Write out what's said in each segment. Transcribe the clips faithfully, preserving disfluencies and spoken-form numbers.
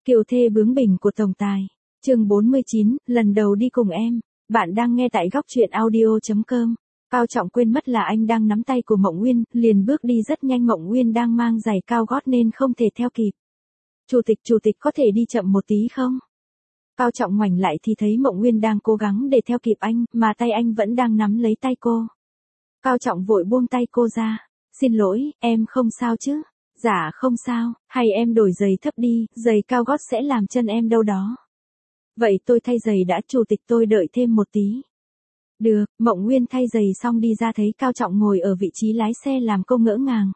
Kiều thê bướng bỉnh của tổng tài. Chương bốn mươi chín, lần đầu đi cùng em. Bạn đang nghe tại góc truyện audio chấm com. Cao Trọng quên mất là anh đang nắm tay của Mộng Nguyên, liền bước đi rất nhanh. Mộng Nguyên đang mang giày cao gót nên không thể theo kịp. Chủ tịch, chủ tịch có thể đi chậm một tí không? Cao Trọng ngoảnh lại thì thấy Mộng Nguyên đang cố gắng để theo kịp anh, mà tay anh vẫn đang nắm lấy tay cô. Cao Trọng vội buông tay cô ra. Xin lỗi, em không sao chứ? Dạ không sao, hay em đổi giày thấp đi, giày cao gót sẽ làm chân em đau đó. Vậy tôi thay giày đã, chủ tịch, tôi đợi thêm một tí. Được, Mộng Nguyên thay giày xong đi ra thấy Cao Trọng ngồi ở vị trí lái xe làm cô ngỡ ngàng.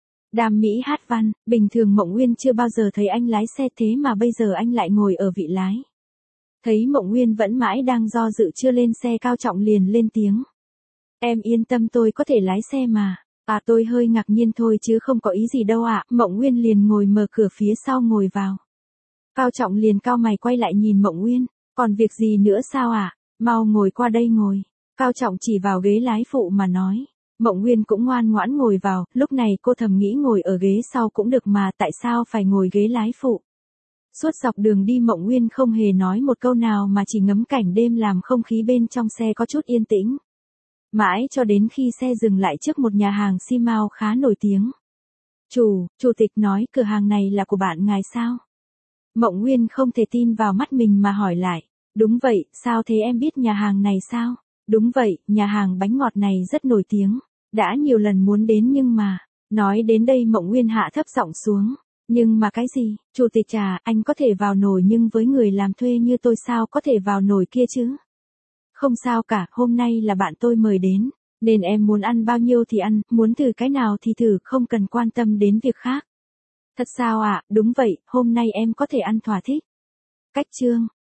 Đam mỹ hát văn, bình thường Mộng Nguyên chưa bao giờ thấy anh lái xe thế mà bây giờ anh lại ngồi ở vị lái. Thấy Mộng Nguyên vẫn mãi đang do dự chưa lên xe, Cao Trọng liền lên tiếng. Em yên tâm, tôi có thể lái xe mà. À, tôi hơi ngạc nhiên thôi chứ không có ý gì đâu ạ. Mộng Nguyên liền ngồi mở cửa phía sau ngồi vào. Cao Trọng liền cau mày quay lại nhìn Mộng Nguyên. Còn việc gì nữa sao ạ? À? Mau ngồi qua đây ngồi. Cao Trọng chỉ vào ghế lái phụ mà nói. Mộng Nguyên cũng ngoan ngoãn ngồi vào. Lúc này cô thầm nghĩ ngồi ở ghế sau cũng được mà, tại sao phải ngồi ghế lái phụ? Suốt dọc đường đi Mộng Nguyên không hề nói một câu nào mà chỉ ngắm cảnh đêm làm không khí bên trong xe có chút yên tĩnh. Mãi cho đến khi xe dừng lại trước một nhà hàng xi mao khá nổi tiếng. Chủ, chủ tịch nói cửa hàng này là của bạn ngài sao? Mộng Nguyên không thể tin vào mắt mình mà hỏi lại. Đúng vậy, sao thế, em biết nhà hàng này sao? Đúng vậy, nhà hàng bánh ngọt này rất nổi tiếng. Đã nhiều lần muốn đến nhưng mà... Nói đến đây Mộng Nguyên hạ thấp giọng xuống. Nhưng mà cái gì? Chủ tịch à, anh có thể vào nổi nhưng với người làm thuê như tôi sao có thể vào nổi kia chứ? Không sao cả, hôm nay là bạn tôi mời đến, nên em muốn ăn bao nhiêu thì ăn, muốn thử cái nào thì thử, không cần quan tâm đến việc khác. Thật sao ạ? À? Đúng vậy, hôm nay em có thể ăn thỏa thích. Cách chương,